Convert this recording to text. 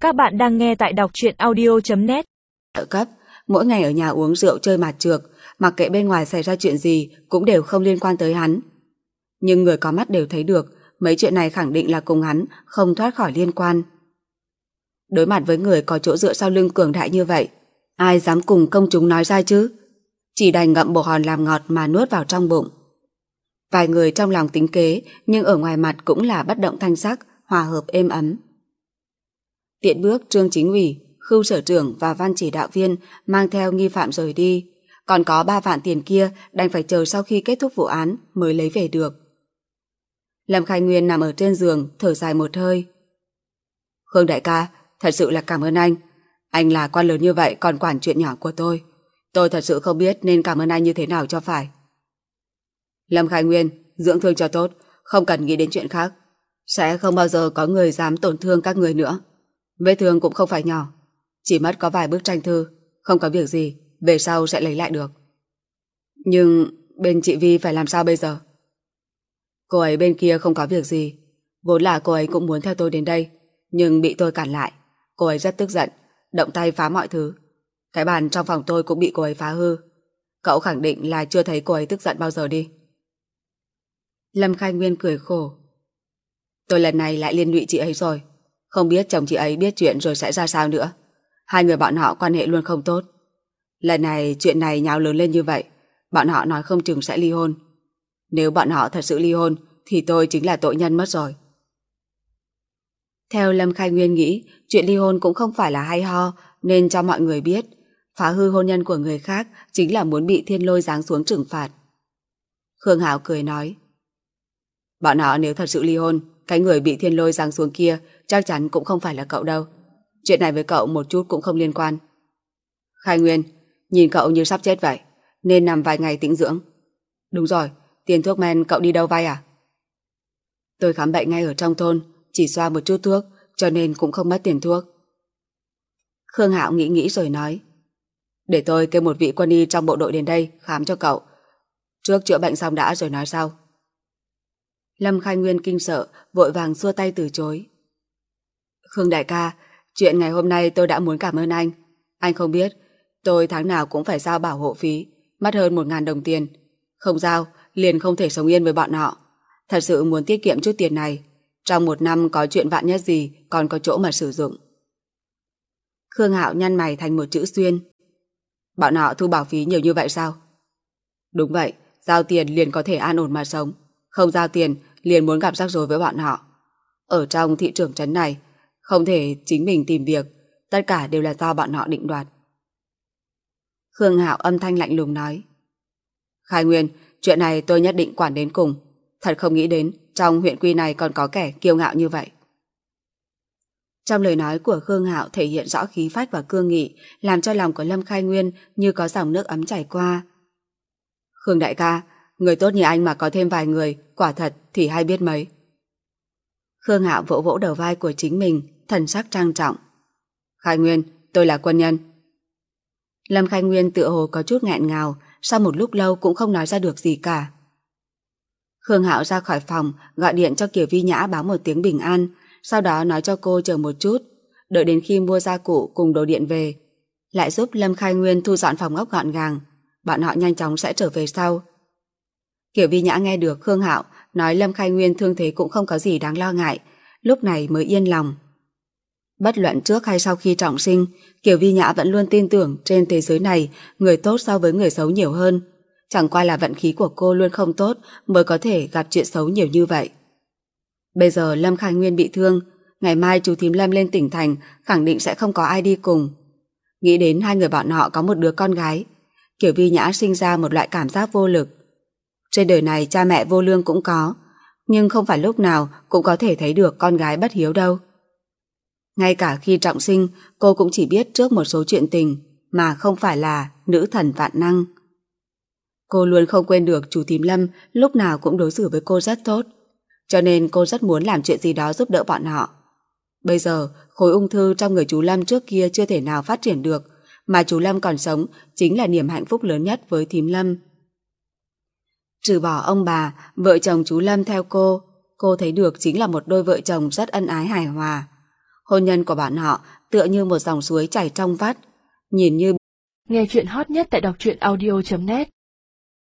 Các bạn đang nghe tại đọc truyện audio.net. Trợ cấp, mỗi ngày ở nhà uống rượu chơi mạt trược, mặc kệ bên ngoài xảy ra chuyện gì cũng đều không liên quan tới hắn. Nhưng người có mắt đều thấy được, mấy chuyện này khẳng định là cùng hắn không thoát khỏi liên quan. Đối mặt với người có chỗ dựa sau lưng cường đại như vậy, ai dám cùng công chúng nói ra chứ? Chỉ đành ngậm bồ hòn làm ngọt mà nuốt vào trong bụng. Vài người trong lòng tính kế, nhưng ở ngoài mặt cũng là bất động thanh sắc, hòa hợp êm ấm. Tiện bước Trương Chính ủy, Khưu sở trưởng và Văn chỉ đạo viên mang theo nghi phạm rời đi. Còn có 3 vạn tiền kia đành phải chờ sau khi kết thúc vụ án mới lấy về được. Lâm Khai Nguyên nằm ở trên giường, thở dài một hơi. Khương đại ca, thật sự là cảm ơn anh. Anh là quan lớn như vậy còn quản chuyện nhỏ của tôi. Tôi thật sự không biết nên cảm ơn anh như thế nào cho phải. Lâm Khai Nguyên, dưỡng thương cho tốt, không cần nghĩ đến chuyện khác. Sẽ không bao giờ có người dám tổn thương các người nữa. Vết thương cũng không phải nhỏ, chỉ mất có vài bức tranh thư, không có việc gì, về sau sẽ lấy lại được. Nhưng bên chị Vi phải làm sao bây giờ? Cô ấy bên kia không có việc gì. Vốn là cô ấy cũng muốn theo tôi đến đây, nhưng bị tôi cản lại. Cô ấy rất tức giận, động tay phá mọi thứ. Cái bàn trong phòng tôi cũng bị cô ấy phá hư. Cậu khẳng định là chưa thấy cô ấy tức giận bao giờ đi. Lâm Khai Nguyên cười khổ. Tôi lần này lại liên lụy chị ấy rồi. Không biết chồng chị ấy biết chuyện rồi sẽ ra sao nữa. Hai người bọn họ quan hệ luôn không tốt. Lần này chuyện này nháo lớn lên như vậy, bọn họ nói không chừng sẽ ly hôn. Nếu bọn họ thật sự ly hôn thì tôi chính là tội nhân mất rồi. Theo Lâm Khai Nguyên nghĩ, chuyện ly hôn cũng không phải là hay ho, nên cho mọi người biết phá hư hôn nhân của người khác chính là muốn bị thiên lôi giáng xuống trừng phạt. Khương Hạo cười nói, bọn họ nếu thật sự ly hôn, cái người bị thiên lôi giáng xuống kia chắc chắn cũng không phải là cậu đâu. Chuyện này với cậu một chút cũng không liên quan. Khai Nguyên, nhìn cậu như sắp chết vậy, nên nằm vài ngày tĩnh dưỡng. Đúng rồi, tiền thuốc men cậu đi đâu vay à? Tôi khám bệnh ngay ở trong thôn, chỉ xoa một chút thuốc, cho nên cũng không mất tiền thuốc. Khương Hạo nghĩ rồi nói, để tôi kêu một vị quân y trong bộ đội đến đây khám cho cậu. Trước chữa bệnh xong đã rồi nói sau. Lâm Khai Nguyên kinh sợ, vội vàng xua tay từ chối. Khương đại ca, chuyện ngày hôm nay tôi đã muốn cảm ơn anh. Anh không biết, tôi tháng nào cũng phải giao bảo hộ phí, mất hơn 1.000 đồng tiền. Không giao, liền không thể sống yên với bọn họ. Thật sự muốn tiết kiệm chút tiền này. Trong một năm có chuyện vạn nhất gì, còn có chỗ mà sử dụng. Khương Hạo nhăn mày thành một chữ xuyên. Bọn họ thu bảo phí nhiều như vậy sao? Đúng vậy, giao tiền liền có thể an ổn mà sống. Không giao tiền liền muốn gặp rắc rối với bọn họ. Ở trong thị trường trấn này, không thể chính mình tìm việc, tất cả đều là do bọn họ định đoạt. Khương Hạo âm thanh lạnh lùng nói, Khai Nguyên, chuyện này tôi nhất định quản đến cùng. Thật không nghĩ đến trong huyện quy này còn có kẻ kiêu ngạo như vậy. Trong lời nói của Khương Hạo thể hiện rõ khí phách và cương nghị, làm cho lòng của Lâm Khai Nguyên như có dòng nước ấm chảy qua. Khương đại ca, người tốt như anh mà có thêm vài người, quả thật thì hay biết mấy. Khương Hạo vỗ vỗ đầu vai của chính mình, thần sắc trang trọng. Khai Nguyên, tôi là quân nhân. Lâm Khai Nguyên tựa hồ có chút nghẹn ngào, sau một lúc lâu cũng không nói ra được gì cả. Khương Hạo ra khỏi phòng, gọi điện cho Kiều Vi Nhã báo một tiếng bình an, sau đó nói cho cô chờ một chút, đợi đến khi mua gia cụ cùng đồ điện về, lại giúp Lâm Khai Nguyên thu dọn phòng ốc gọn gàng. Bọn họ nhanh chóng sẽ trở về sau. Kiều Vi Nhã nghe được Khương Hạo nói Lâm Khai Nguyên thương thế cũng không có gì đáng lo ngại, lúc này mới yên lòng. Bất luận trước hay sau khi trọng sinh, Kiều Vi Nhã vẫn luôn tin tưởng trên thế giới này người tốt so với người xấu nhiều hơn. Chẳng qua là vận khí của cô luôn không tốt mới có thể gặp chuyện xấu nhiều như vậy. Bây giờ Lâm Khai Nguyên bị thương, ngày mai chú thím Lâm lên tỉnh thành khẳng định sẽ không có ai đi cùng. Nghĩ đến hai người bọn họ có một đứa con gái, Kiều Vi Nhã sinh ra một loại cảm giác vô lực. Trên đời này cha mẹ vô lương cũng có, nhưng không phải lúc nào cũng có thể thấy được con gái bất hiếu đâu. Ngay cả khi trọng sinh, cô cũng chỉ biết trước một số chuyện tình mà không phải là nữ thần vạn năng. Cô luôn không quên được chú thím Lâm lúc nào cũng đối xử với cô rất tốt, cho nên cô rất muốn làm chuyện gì đó giúp đỡ bọn họ. Bây giờ, khối ung thư trong người chú Lâm trước kia chưa thể nào phát triển được, mà chú Lâm còn sống chính là niềm hạnh phúc lớn nhất với thím Lâm. Trừ bỏ ông bà, vợ chồng chú Lâm theo cô thấy được chính là một đôi vợ chồng rất ân ái hài hòa. Hôn nhân của bọn họ tựa như một dòng suối chảy trong vắt, nhìn như... Nghe chuyện hot nhất tại đọc truyện audio.net